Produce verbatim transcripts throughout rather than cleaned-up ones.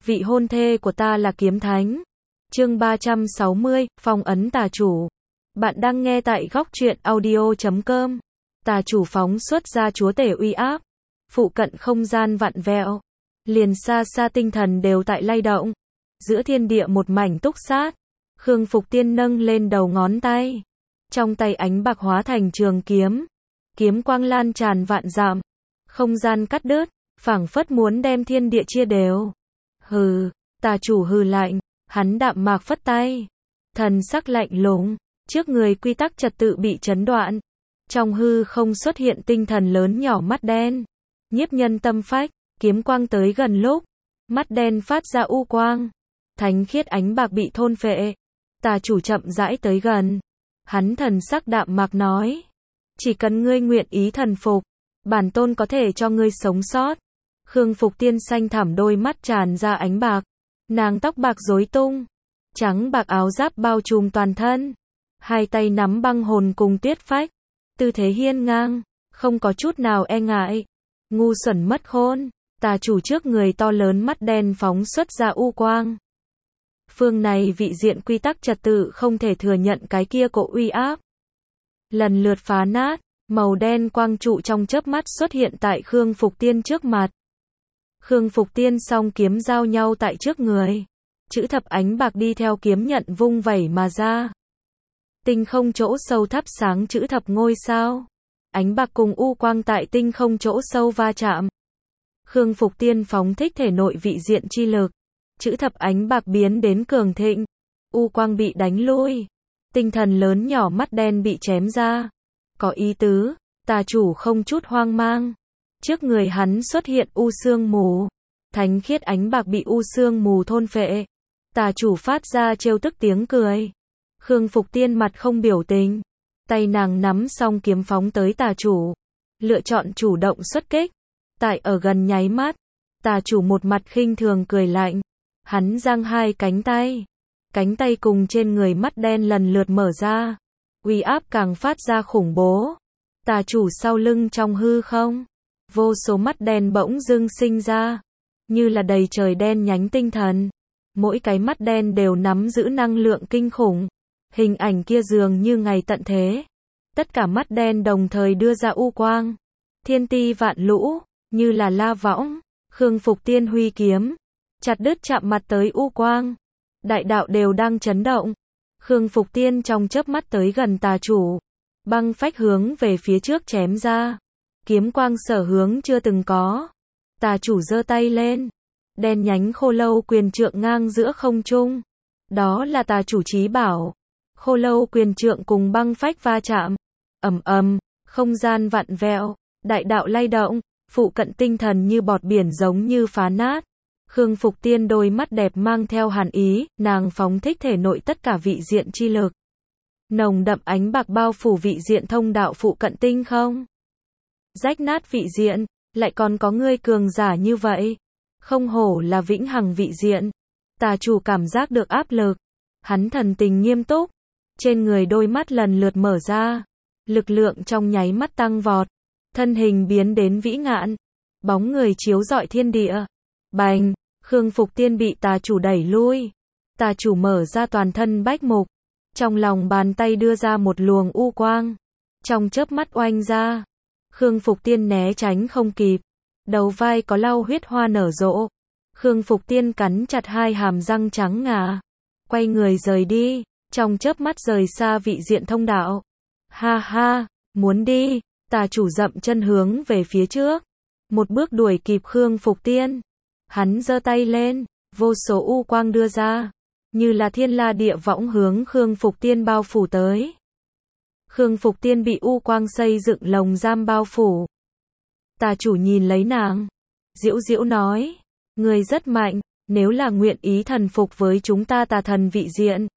vị hôn thê của ta là kiếm thánh. Chương ba trăm sáu mươi, phong ấn tà chủ. Bạn đang nghe tại góc truyện audio chấm com. Tà chủ phóng xuất ra chúa tể uy áp. Phụ cận không gian vặn vẹo. Liền xa xa tinh thần đều tại lay động. Giữa thiên địa một mảnh túc sát. Khương Phục Tiên nâng lên đầu ngón tay. Trong tay ánh bạc hóa thành trường kiếm. Kiếm quang lan tràn vạn dặm. Không gian cắt đứt, phảng phất muốn đem thiên địa chia đều. Hừ, tà chủ hừ lạnh, hắn đạm mạc phất tay. Thần sắc lạnh lùng, trước người quy tắc trật tự bị chấn đoạn. Trong hư không xuất hiện tinh thần lớn nhỏ mắt đen. Nhiếp nhân tâm phách, kiếm quang tới gần lúc. Mắt đen phát ra u quang. Thánh khiết ánh bạc bị thôn phệ. Tà chủ chậm rãi tới gần. Hắn thần sắc đạm mạc nói. Chỉ cần ngươi nguyện ý thần phục, bản tôn có thể cho ngươi sống sót. Khương Phục Tiên xanh thẳm đôi mắt tràn ra ánh bạc. Nàng tóc bạc rối tung. Trắng bạc áo giáp bao trùm toàn thân. Hai tay nắm băng hồn cùng tuyết phách. Tư thế hiên ngang, không có chút nào e ngại. Ngu xuẩn mất khôn. Tà chủ trước người to lớn mắt đen phóng xuất ra u quang. Phương này vị diện quy tắc trật tự không thể thừa nhận cái kia cỗ uy áp. Lần lượt phá nát, màu đen quang trụ trong chớp mắt xuất hiện tại Khương Phục Tiên trước mặt. Khương Phục Tiên song kiếm giao nhau tại trước người. Chữ thập ánh bạc đi theo kiếm nhận vung vẩy mà ra. Tinh không chỗ sâu thắp sáng chữ thập ngôi sao. Ánh bạc cùng u quang tại tinh không chỗ sâu va chạm. Khương Phục Tiên phóng thích thể nội vị diện chi lực. Chữ thập ánh bạc biến đến cường thịnh. U quang bị đánh lui. Tinh thần lớn nhỏ mắt đen bị chém ra. Có ý tứ, tà chủ không chút hoang mang. Trước người hắn xuất hiện u sương mù. Thánh khiết ánh bạc bị u sương mù thôn phệ. Tà chủ phát ra trêu tức tiếng cười. Khương Phục Tiên mặt không biểu tình. Tay nàng nắm song kiếm phóng tới tà chủ. Lựa chọn chủ động xuất kích. Tại ở gần nháy mắt. Tà chủ một mặt khinh thường cười lạnh. Hắn giang hai cánh tay. Cánh tay cùng trên người mắt đen lần lượt mở ra. Uy áp càng phát ra khủng bố. Tà chủ sau lưng trong hư không. Vô số mắt đen bỗng dưng sinh ra. Như là đầy trời đen nhánh tinh thần. Mỗi cái mắt đen đều nắm giữ năng lượng kinh khủng. Hình ảnh kia dường như ngày tận thế. Tất cả mắt đen đồng thời đưa ra u quang. Thiên ti vạn lũ, như là la võng. Khương Phục Tiên huy kiếm. Chặt đứt chạm mặt tới u quang. Đại đạo đều đang chấn động. Khương Phục Tiên trong chớp mắt tới gần tà chủ. Băng phách hướng về phía trước chém ra. Kiếm quang sở hướng chưa từng có. Tà chủ giơ tay lên. Đen nhánh khô lâu quyền trượng ngang giữa không trung. Đó là tà chủ chí bảo. Khô lâu quyền trượng cùng băng phách va chạm. Ầm ầm, không gian vặn vẹo. Đại đạo lay động. Phụ cận tinh thần như bọt biển giống như phá nát. Khương Phục Tiên đôi mắt đẹp mang theo hàn ý, nàng phóng thích thể nội tất cả vị diện chi lực. Nồng đậm ánh bạc bao phủ vị diện thông đạo phụ cận tinh không. Rách nát vị diện, lại còn có ngươi cường giả như vậy. Không hổ là vĩnh hằng vị diện. Tà chủ cảm giác được áp lực. Hắn thần tình nghiêm túc. Trên người đôi mắt lần lượt mở ra. Lực lượng trong nháy mắt tăng vọt. Thân hình biến đến vĩ ngạn. Bóng người chiếu rọi thiên địa. Bành, Khương Phục Tiên bị tà chủ đẩy lui. Tà chủ mở ra toàn thân bách mục. Trong lòng bàn tay đưa ra một luồng u quang. Trong chớp mắt oanh ra. Khương Phục Tiên né tránh không kịp. Đầu vai có lau huyết hoa nở rộ. Khương Phục Tiên cắn chặt hai hàm răng trắng ngà. Quay người rời đi. Trong chớp mắt rời xa vị diện thông đạo. Ha ha, muốn đi. Tà chủ dậm chân hướng về phía trước. Một bước đuổi kịp Khương Phục Tiên. Hắn giơ tay lên, vô số u quang đưa ra, như là thiên la địa võng hướng Khương Phục Tiên bao phủ tới. Khương Phục Tiên bị u quang xây dựng lồng giam bao phủ. Tà chủ nhìn lấy nàng, giễu giễu nói, ngươi rất mạnh, nếu là nguyện ý thần phục với chúng ta tà thần vị diện.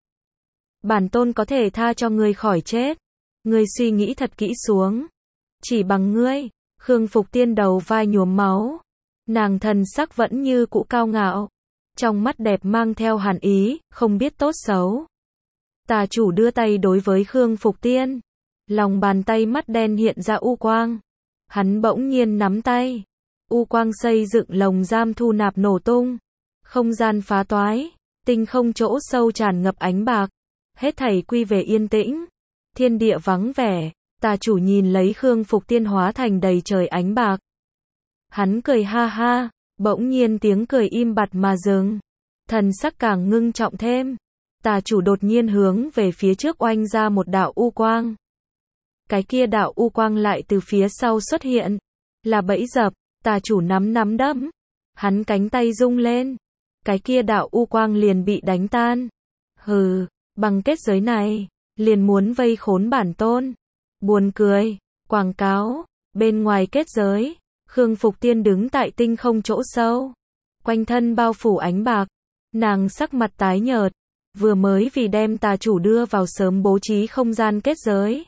Bản tôn có thể tha cho ngươi khỏi chết. Ngươi suy nghĩ thật kỹ xuống. Chỉ bằng ngươi, Khương Phục Tiên đầu vai nhuốm máu. Nàng thần sắc vẫn như cũ cao ngạo. Trong mắt đẹp mang theo hàn ý, không biết tốt xấu. Tà chủ đưa tay đối với Khương Phục Tiên. Lòng bàn tay mắt đen hiện ra u quang. Hắn bỗng nhiên nắm tay. U quang xây dựng lồng giam thu nạp nổ tung. Không gian phá toái, tinh không chỗ sâu tràn ngập ánh bạc, hết thảy quy về yên tĩnh, thiên địa vắng vẻ, tà chủ nhìn lấy Khương Phục Tiên hóa thành đầy trời ánh bạc. Hắn cười ha ha, bỗng nhiên tiếng cười im bặt mà dừng, thần sắc càng ngưng trọng thêm. Tà chủ đột nhiên hướng về phía trước oanh ra một đạo u quang. Cái kia đạo u quang lại từ phía sau xuất hiện, là bẫy dập, tà chủ nắm nắm đấm, hắn cánh tay rung lên, cái kia đạo u quang liền bị đánh tan. Hừ, bằng kết giới này, liền muốn vây khốn bản tôn. Buồn cười, quảng cáo, bên ngoài kết giới, Khương Phục Tiên đứng tại tinh không chỗ sâu, quanh thân bao phủ ánh bạc, nàng sắc mặt tái nhợt, vừa mới vì đem tà chủ đưa vào sớm bố trí không gian kết giới,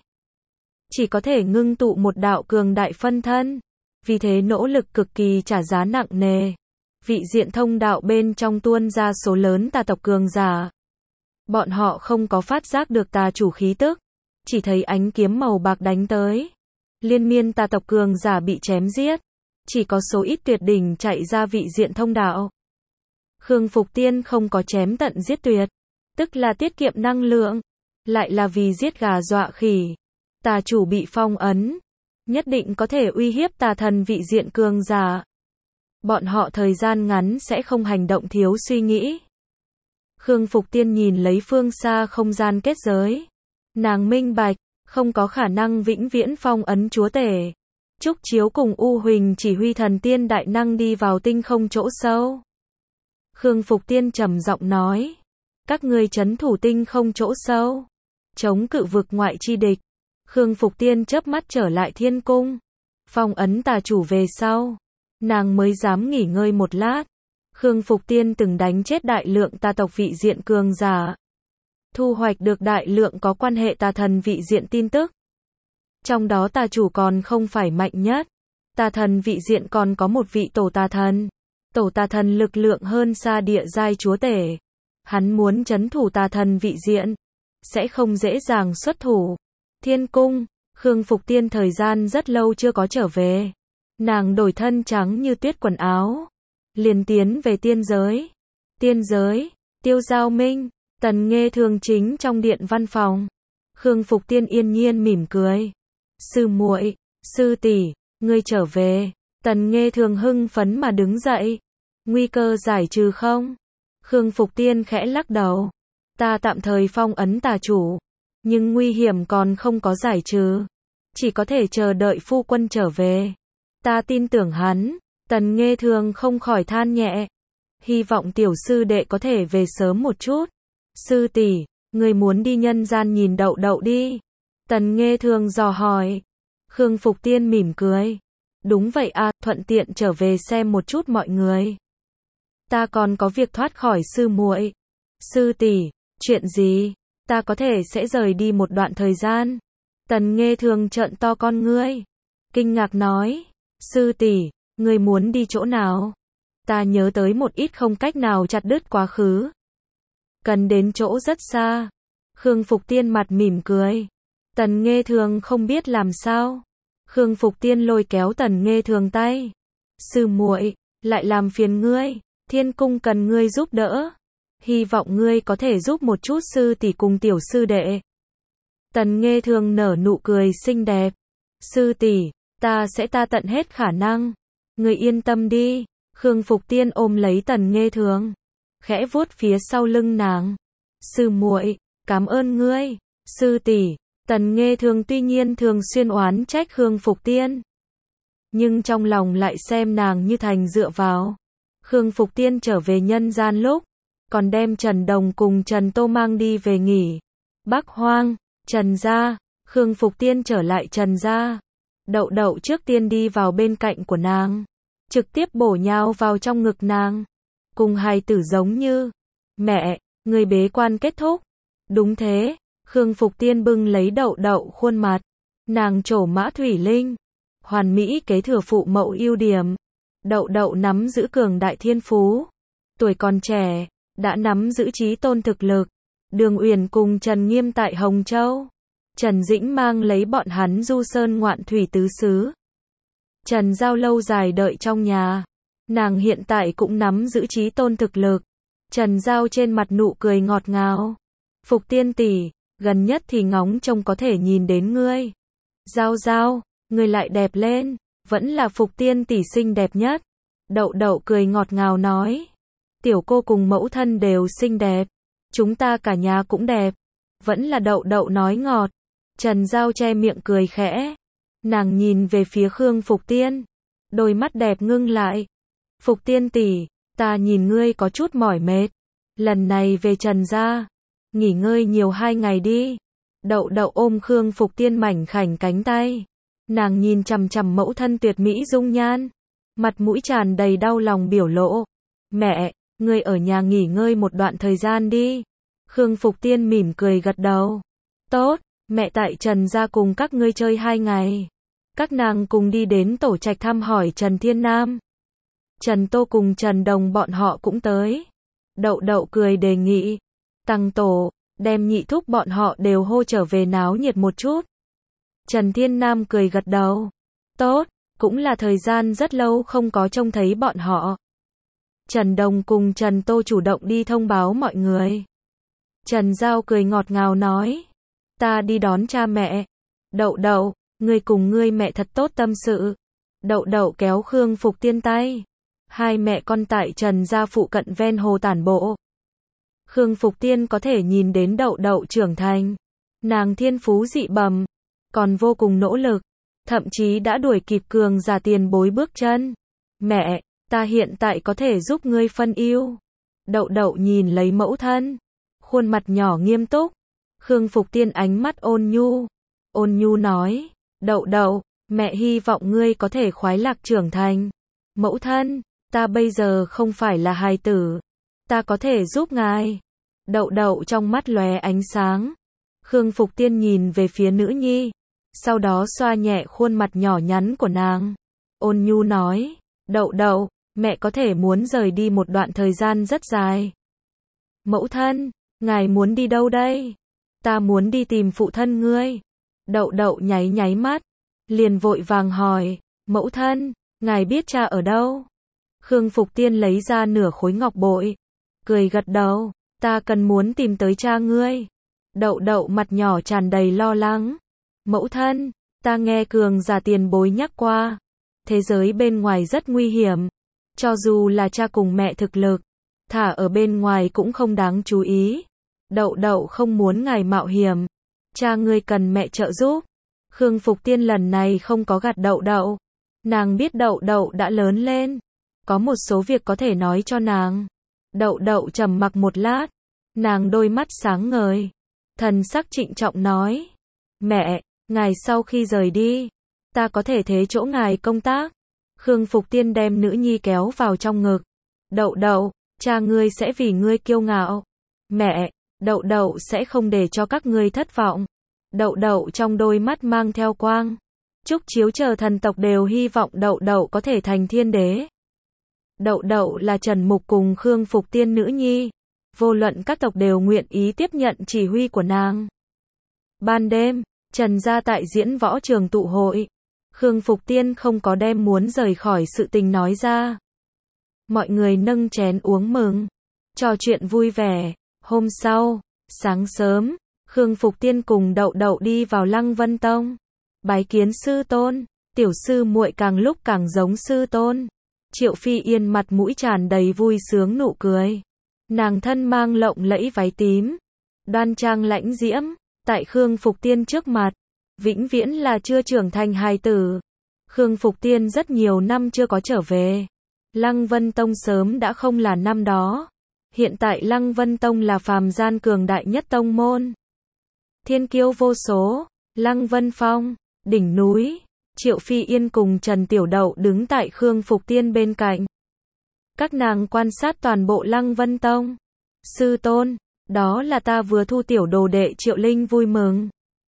chỉ có thể ngưng tụ một đạo cường đại phân thân, vì thế nỗ lực cực kỳ trả giá nặng nề. Vị diện thông đạo bên trong tuôn ra số lớn tà tộc cường giả. Bọn họ không có phát giác được tà chủ khí tức, chỉ thấy ánh kiếm màu bạc đánh tới. Liên miên tà tộc cường giả bị chém giết, chỉ có số ít tuyệt đỉnh chạy ra vị diện thông đạo. Khương Phục Tiên không có chém tận giết tuyệt, tức là tiết kiệm năng lượng, lại là vì giết gà dọa khỉ. Tà chủ bị phong ấn, nhất định có thể uy hiếp tà thần vị diện cường giả. Bọn họ thời gian ngắn sẽ không hành động thiếu suy nghĩ. Khương Phục Tiên nhìn lấy phương xa không gian kết giới. Nàng minh bạch, không có khả năng vĩnh viễn phong ấn chúa tể. Trúc Chiếu cùng U Huỳnh chỉ huy thần tiên đại năng đi vào tinh không chỗ sâu. Khương Phục Tiên trầm giọng nói, các ngươi trấn thủ tinh không chỗ sâu, chống cự vực ngoại chi địch. Khương Phục Tiên chớp mắt trở lại thiên cung, phong ấn tà chủ về sau, nàng mới dám nghỉ ngơi một lát. Khương Phục Tiên từng đánh chết đại lượng tà tộc vị diện cường giả, thu hoạch được đại lượng có quan hệ tà thần vị diện tin tức. Trong đó tà chủ còn không phải mạnh nhất, tà thần vị diện còn có một vị tổ tà thần. Tổ tà thần lực lượng hơn xa địa giai chúa tể. Hắn muốn trấn thủ tà thần vị diện, sẽ không dễ dàng xuất thủ. Thiên cung, Khương Phục Tiên thời gian rất lâu chưa có trở về. Nàng đổi thân trắng như tuyết quần áo, liền tiến về tiên giới. Tiên giới, Tiêu Giao Minh, Tần Nghê Thường chính trong điện văn phòng. Khương Phục Tiên yên nhiên mỉm cười. Sư muội, sư tỷ, ngươi trở về. Tần Nghê Thường hưng phấn mà đứng dậy. Nguy cơ giải trừ không? Khương Phục Tiên khẽ lắc đầu. Ta tạm thời phong ấn tà chủ, nhưng nguy hiểm còn không có giải trừ. Chỉ có thể chờ đợi phu quân trở về. Ta tin tưởng hắn. Tần Nghê Thường không khỏi than nhẹ. Hy vọng tiểu sư đệ có thể về sớm một chút. Sư tỷ, người muốn đi nhân gian nhìn đậu đậu đi. Tần Nghê Thường dò hỏi. Khương Phục Tiên mỉm cười. Đúng vậy à, thuận tiện trở về xem một chút mọi người. Ta còn có việc thoát khỏi sư muội. Sư tỷ, chuyện gì? Ta có thể sẽ rời đi một đoạn thời gian. Tần Nghê Thường trợn to con ngươi, kinh ngạc nói, sư tỷ, ngươi muốn đi chỗ nào? Ta nhớ tới một ít không cách nào chặt đứt quá khứ. Cần đến chỗ rất xa. Khương Phục Tiên mặt mỉm cười. Tần Nghê Thường không biết làm sao. Khương Phục Tiên lôi kéo Tần Nghê Thường tay. Sư muội, lại làm phiền ngươi, thiên cung cần ngươi giúp đỡ. Hy vọng ngươi có thể giúp một chút sư tỷ cùng tiểu sư đệ. Tần Nghê Thường nở nụ cười xinh đẹp. Sư tỷ, ta sẽ ta tận hết khả năng. Ngươi yên tâm đi. Khương Phục Tiên ôm lấy Tần Nghê Thường, khẽ vuốt phía sau lưng nàng. Sư muội, cảm ơn ngươi. Sư tỷ. Tần Nghê Thường tuy nhiên thường xuyên oán trách Khương Phục Tiên, nhưng trong lòng lại xem nàng như thành dựa vào. Khương Phục Tiên trở về nhân gian lúc, còn đem Trần Đồng cùng Trần Tô mang đi về nghỉ. Bắc Hoang, Trần gia. Khương Phục Tiên trở lại Trần gia. Đậu đậu trước tiên đi vào bên cạnh của nàng, trực tiếp bổ nhào vào trong ngực nàng. Cùng hài tử giống như, mẹ, người bế quan kết thúc. Đúng thế. Khương Phục Tiên bưng lấy đậu đậu khuôn mặt. Nàng trổ mã thủy linh, hoàn mỹ kế thừa phụ mẫu ưu điểm. Đậu đậu nắm giữ cường đại thiên phú, tuổi còn trẻ, đã nắm giữ chí tôn thực lực. Đường Uyển cùng Trần Nghiêm tại Hồng Châu. Trần Dĩnh mang lấy bọn hắn du sơn ngoạn thủy tứ xứ. Trần Giao lâu dài đợi trong nhà. Nàng hiện tại cũng nắm giữ chí tôn thực lực. Trần Giao trên mặt nụ cười ngọt ngào. Phục Tiên tỷ, gần nhất thì ngóng trông có thể nhìn đến ngươi. Giao Giao, ngươi lại đẹp lên, vẫn là Phục Tiên tỷ xinh đẹp nhất. Đậu đậu cười ngọt ngào nói. Tiểu cô cùng mẫu thân đều xinh đẹp. Chúng ta cả nhà cũng đẹp. Vẫn là đậu đậu nói ngọt. Trần Giao che miệng cười khẽ. Nàng nhìn về phía Khương Phục Tiên. Đôi mắt đẹp ngưng lại. Phục Tiên tỷ, ta nhìn ngươi có chút mỏi mệt. Lần này về Trần gia, nghỉ ngơi nhiều hai ngày đi. Đậu đậu ôm Khương Phục Tiên mảnh khảnh cánh tay. Nàng nhìn chằm chằm mẫu thân tuyệt mỹ dung nhan. Mặt mũi tràn đầy đau lòng biểu lộ. Mẹ, ngươi ở nhà nghỉ ngơi một đoạn thời gian đi. Khương Phục Tiên mỉm cười gật đầu. Tốt, mẹ tại Trần gia cùng các ngươi chơi hai ngày. Các nàng cùng đi đến tổ trạch thăm hỏi Trần Thiên Nam. Trần Tô cùng Trần Đồng bọn họ cũng tới. Đậu đậu cười đề nghị. Tăng tổ, đem nhị thúc bọn họ đều hô trở về náo nhiệt một chút. Trần Thiên Nam cười gật đầu. Tốt, cũng là thời gian rất lâu không có trông thấy bọn họ. Trần Đồng cùng Trần Tô chủ động đi thông báo mọi người. Trần Giao cười ngọt ngào nói. Ta đi đón cha mẹ. Đậu đậu, ngươi cùng ngươi mẹ thật tốt tâm sự. Đậu đậu kéo Khương Phục Tiên tay. Hai mẹ con tại Trần gia phụ cận ven hồ tản bộ. Khương Phục Tiên có thể nhìn đến đậu đậu trưởng thành. Nàng thiên phú dị bẩm, còn vô cùng nỗ lực. Thậm chí đã đuổi kịp cường giả tiền bối bước chân. Mẹ, ta hiện tại có thể giúp ngươi phân ưu. Đậu đậu nhìn lấy mẫu thân. Khuôn mặt nhỏ nghiêm túc. Khương Phục Tiên ánh mắt ôn nhu. Ôn nhu nói. Đậu đậu, mẹ hy vọng ngươi có thể khoái lạc trưởng thành. Mẫu thân, ta bây giờ không phải là hài tử. Ta có thể giúp ngài. Đậu đậu trong mắt lóe ánh sáng. Khương Phục Tiên nhìn về phía nữ nhi. Sau đó xoa nhẹ khuôn mặt nhỏ nhắn của nàng. Ôn nhu nói. Đậu đậu, mẹ có thể muốn rời đi một đoạn thời gian rất dài. Mẫu thân, ngài muốn đi đâu đây? Ta muốn đi tìm phụ thân ngươi. Đậu đậu nháy nháy mắt. Liền vội vàng hỏi. Mẫu thân, ngài biết cha ở đâu? Khương Phục Tiên lấy ra nửa khối ngọc bội. Cười gật đầu. Ta cần muốn tìm tới cha ngươi. Đậu đậu mặt nhỏ tràn đầy lo lắng. Mẫu thân, ta nghe cường giả tiền bối nhắc qua. Thế giới bên ngoài rất nguy hiểm. Cho dù là cha cùng mẹ thực lực, thả ở bên ngoài cũng không đáng chú ý. Đậu đậu không muốn ngài mạo hiểm. Cha ngươi cần mẹ trợ giúp. Khương Phục Tiên lần này không có gạt đậu đậu. Nàng biết đậu đậu đã lớn lên. Có một số việc có thể nói cho nàng. Đậu đậu trầm mặc một lát. Nàng đôi mắt sáng ngời. Thần sắc trịnh trọng nói. Mẹ, ngài sau khi rời đi, ta có thể thế chỗ ngài công tác. Khương Phục Tiên đem nữ nhi kéo vào trong ngực. Đậu đậu, cha ngươi sẽ vì ngươi kiêu ngạo. Mẹ, đậu đậu sẽ không để cho các ngươi thất vọng. Đậu đậu trong đôi mắt mang theo quang. Chúc chiếu chờ thần tộc đều hy vọng đậu đậu có thể thành thiên đế. Đậu đậu là Trần Mục cùng Khương Phục Tiên nữ nhi. Vô luận các tộc đều nguyện ý tiếp nhận chỉ huy của nàng. Ban đêm, Trần gia tại diễn võ trường tụ hội. Khương Phục Tiên không có đem muốn rời khỏi sự tình nói ra. Mọi người nâng chén uống mừng, trò chuyện vui vẻ. Hôm sau, sáng sớm, Khương Phục Tiên cùng đậu đậu đi vào Lăng Vân Tông. Bái kiến sư tôn, tiểu sư muội càng lúc càng giống sư tôn. Triệu Phi Yên mặt mũi tràn đầy vui sướng nụ cười. Nàng thân mang lộng lẫy váy tím, đoan trang lãnh diễm, tại Khương Phục Tiên trước mặt, vĩnh viễn là chưa trưởng thành hài tử. Khương Phục Tiên rất nhiều năm chưa có trở về. Lăng Vân Tông sớm đã không là năm đó. Hiện tại Lăng Vân Tông là phàm gian cường đại nhất tông môn. Thiên kiêu vô số, Lăng Vân Phong, đỉnh núi, Triệu Phi Yên cùng Trần Tiểu Đậu đứng tại Khương Phục Tiên bên cạnh. Các nàng quan sát toàn bộ Lăng Vân Tông. Sư tôn, đó là ta vừa thu tiểu đồ đệ Triệu Linh vui mừng.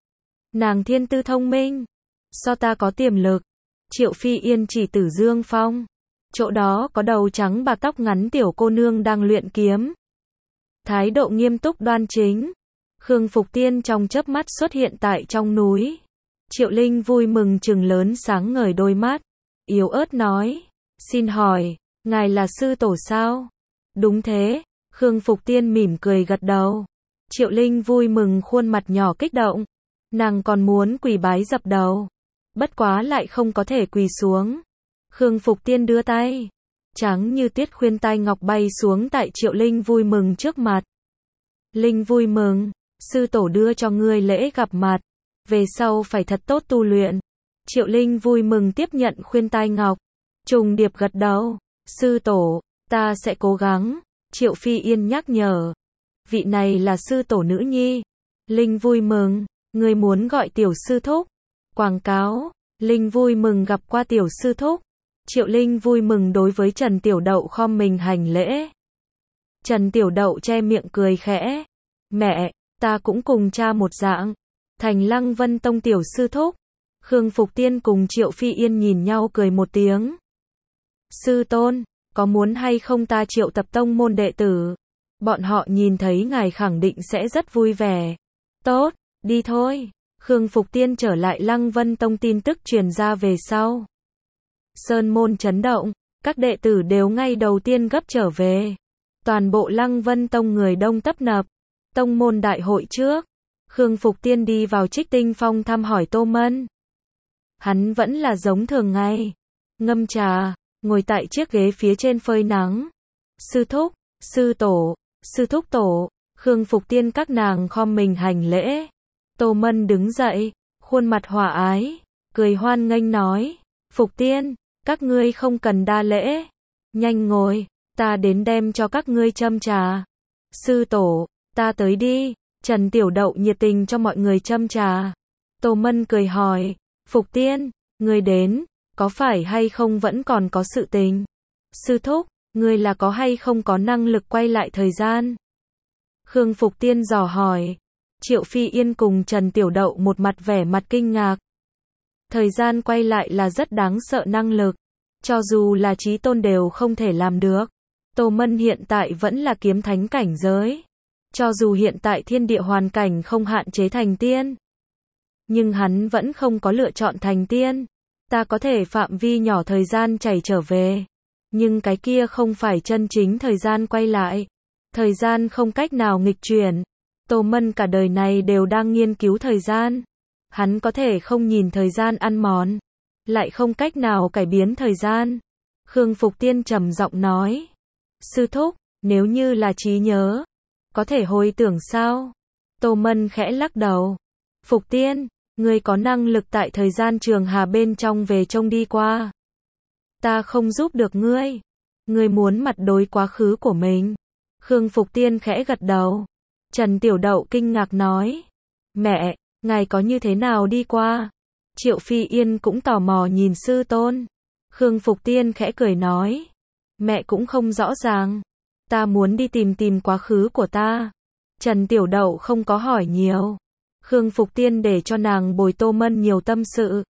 Nàng thiên tư thông minh, so ta có tiềm lực. Triệu Phi Yên chỉ Tử Dương Phong. Chỗ đó có đầu trắng bạc tóc ngắn tiểu cô nương đang luyện kiếm. Thái độ nghiêm túc đoan chính. Khương Phục Tiên trong chớp mắt xuất hiện tại trong núi. Triệu Linh vui mừng trừng lớn sáng ngời đôi mắt. Yếu ớt nói. Xin hỏi, Ngài là sư tổ sao? Đúng thế, Khương Phục Tiên mỉm cười gật đầu. Triệu Linh vui mừng khuôn mặt nhỏ kích động. Nàng còn muốn quỳ bái dập đầu. Bất quá lại không có thể quỳ xuống. Khương Phục Tiên đưa tay. Trắng như tuyết khuyên tai ngọc bay xuống tại Triệu Linh vui mừng trước mặt. Linh vui mừng, sư tổ đưa cho ngươi lễ gặp mặt. Về sau phải thật tốt tu luyện. Triệu Linh vui mừng tiếp nhận khuyên tai ngọc. Trùng điệp gật đầu. Sư tổ, ta sẽ cố gắng. Triệu Phi Yên nhắc nhở. Vị này là sư tổ nữ nhi. Linh vui mừng, ngươi muốn gọi tiểu sư thúc. Quảng cáo, Linh vui mừng gặp qua tiểu sư thúc. Triệu Linh vui mừng đối với Trần Tiểu Đậu khom mình hành lễ. Trần Tiểu Đậu che miệng cười khẽ. Mẹ, ta cũng cùng cha một dạng. Thành Lăng Vân Tông tiểu sư thúc. Khương Phục Tiên cùng Triệu Phi Yên nhìn nhau cười một tiếng. Sư tôn, có muốn hay không ta triệu tập tông môn đệ tử? Bọn họ nhìn thấy ngài khẳng định sẽ rất vui vẻ. Tốt, đi thôi. Khương Phục Tiên trở lại Lăng Vân Tông tin tức truyền ra về sau. Sơn môn chấn động, các đệ tử đều ngay đầu tiên gấp trở về. Toàn bộ Lăng Vân Tông người đông tấp nập. Tông môn đại hội trước, Khương Phục Tiên đi vào Trích Tinh Phong thăm hỏi Tô Mân. Hắn vẫn là giống thường ngày, ngâm trà, ngồi tại chiếc ghế phía trên phơi nắng. Sư thúc, sư tổ, sư thúc tổ, Khương Phục Tiên các nàng khom mình hành lễ. Tô Mân đứng dậy, khuôn mặt hòa ái, cười hoan nghênh nói, Phục Tiên, các ngươi không cần đa lễ. Nhanh ngồi, ta đến đem cho các ngươi châm trà. Sư tổ, ta tới đi. Trần Tiểu Đậu nhiệt tình cho mọi người châm trà. Tô Mân cười hỏi, Phục Tiên, ngươi đến, có phải hay không vẫn còn có sự tình? Sư thúc, ngươi là có hay không có năng lực quay lại thời gian? Khương Phục Tiên dò hỏi. Triệu Phi Yên cùng Trần Tiểu Đậu một mặt vẻ mặt kinh ngạc. Thời gian quay lại là rất đáng sợ năng lực. Cho dù là chí tôn đều không thể làm được. Tô Mân hiện tại vẫn là kiếm thánh cảnh giới. Cho dù hiện tại thiên địa hoàn cảnh không hạn chế thành tiên. Nhưng hắn vẫn không có lựa chọn thành tiên. Ta có thể phạm vi nhỏ thời gian chảy trở về. Nhưng cái kia không phải chân chính thời gian quay lại. Thời gian không cách nào nghịch chuyển. Tô Mân cả đời này đều đang nghiên cứu thời gian. Hắn có thể không nhìn thời gian ăn mòn. Lại không cách nào cải biến thời gian. Khương Phục Tiên trầm giọng nói. Sư thúc, nếu như là trí nhớ. Có thể hồi tưởng sao? Tô Mân khẽ lắc đầu. Phục Tiên, ngươi có năng lực tại thời gian trường hà bên trong về trông đi qua. Ta không giúp được ngươi. Ngươi muốn mặt đối quá khứ của mình. Khương Phục Tiên khẽ gật đầu. Trần Tiểu Đậu kinh ngạc nói. Mẹ, ngài có như thế nào đi qua? Triệu Phi Yên cũng tò mò nhìn sư tôn. Khương Phục Tiên khẽ cười nói. Mẹ cũng không rõ ràng. Ta muốn đi tìm tìm quá khứ của ta. Trần Tiểu Đậu không có hỏi nhiều. Khương Phục Tiên để cho nàng bồi Tô Mân nhiều tâm sự.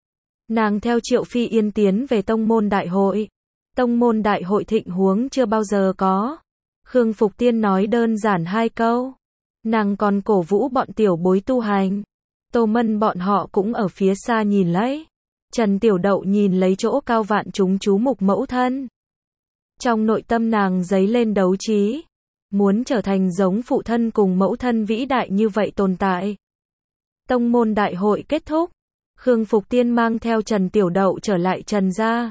Nàng theo Triệu Phi Yên tiến về tông môn đại hội. Tông môn đại hội thịnh huống chưa bao giờ có. Khương Phục Tiên nói đơn giản hai câu. Nàng còn cổ vũ bọn tiểu bối tu hành. Tô Mân bọn họ cũng ở phía xa nhìn lấy. Trần Tiểu Đậu nhìn lấy chỗ cao vạn chúng chú mục mẫu thân. Trong nội tâm nàng dấy lên đấu trí. Muốn trở thành giống phụ thân cùng mẫu thân vĩ đại như vậy tồn tại. Tông môn đại hội kết thúc. Khương Phục Tiên mang theo Trần Tiểu Đậu trở lại Trần gia.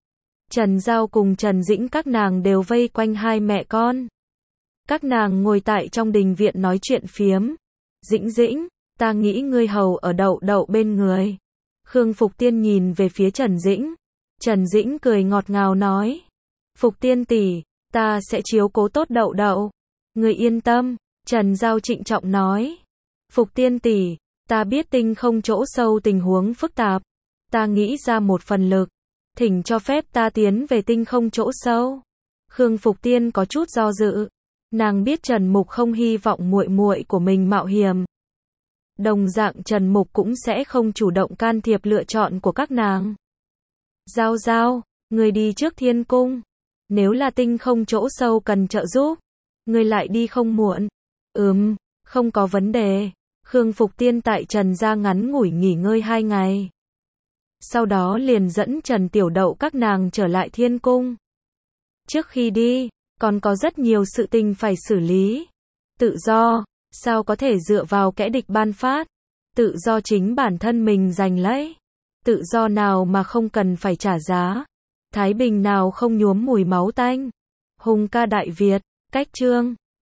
Trần Giao cùng Trần Dĩnh các nàng đều vây quanh hai mẹ con. Các nàng ngồi tại trong đình viện nói chuyện phiếm. Dĩnh Dĩnh, ta nghĩ ngươi hầu ở Đậu Đậu bên người. Khương Phục Tiên nhìn về phía Trần Dĩnh. Trần Dĩnh cười ngọt ngào nói. Phục Tiên tỷ, ta sẽ chiếu cố tốt Đậu Đậu. Ngươi yên tâm, Trần Giao trịnh trọng nói. Phục Tiên tỷ, ta biết tinh không chỗ sâu tình huống phức tạp. Ta nghĩ ra một phần lực. Thỉnh cho phép ta tiến về tinh không chỗ sâu. Khương Phục Tiên có chút do dự. Nàng biết Trần Mục không hy vọng muội muội của mình mạo hiểm. Đồng dạng Trần Mục cũng sẽ không chủ động can thiệp lựa chọn của các nàng. Giao Giao, người đi trước thiên cung. Nếu là tinh không chỗ sâu cần trợ giúp, người lại đi không muộn. Ừm, không có vấn đề. Khương Phục Tiên tại Trần gia ngắn ngủi nghỉ ngơi hai ngày. Sau đó liền dẫn Trần Tiểu Đậu các nàng trở lại thiên cung. Trước khi đi, còn có rất nhiều sự tình phải xử lý. Tự do, sao có thể dựa vào kẻ địch ban phát? Tự do chính bản thân mình giành lấy. Tự do nào mà không cần phải trả giá? Thái bình nào không nhuốm mùi máu tanh? Hùng ca Đại Việt, cách chương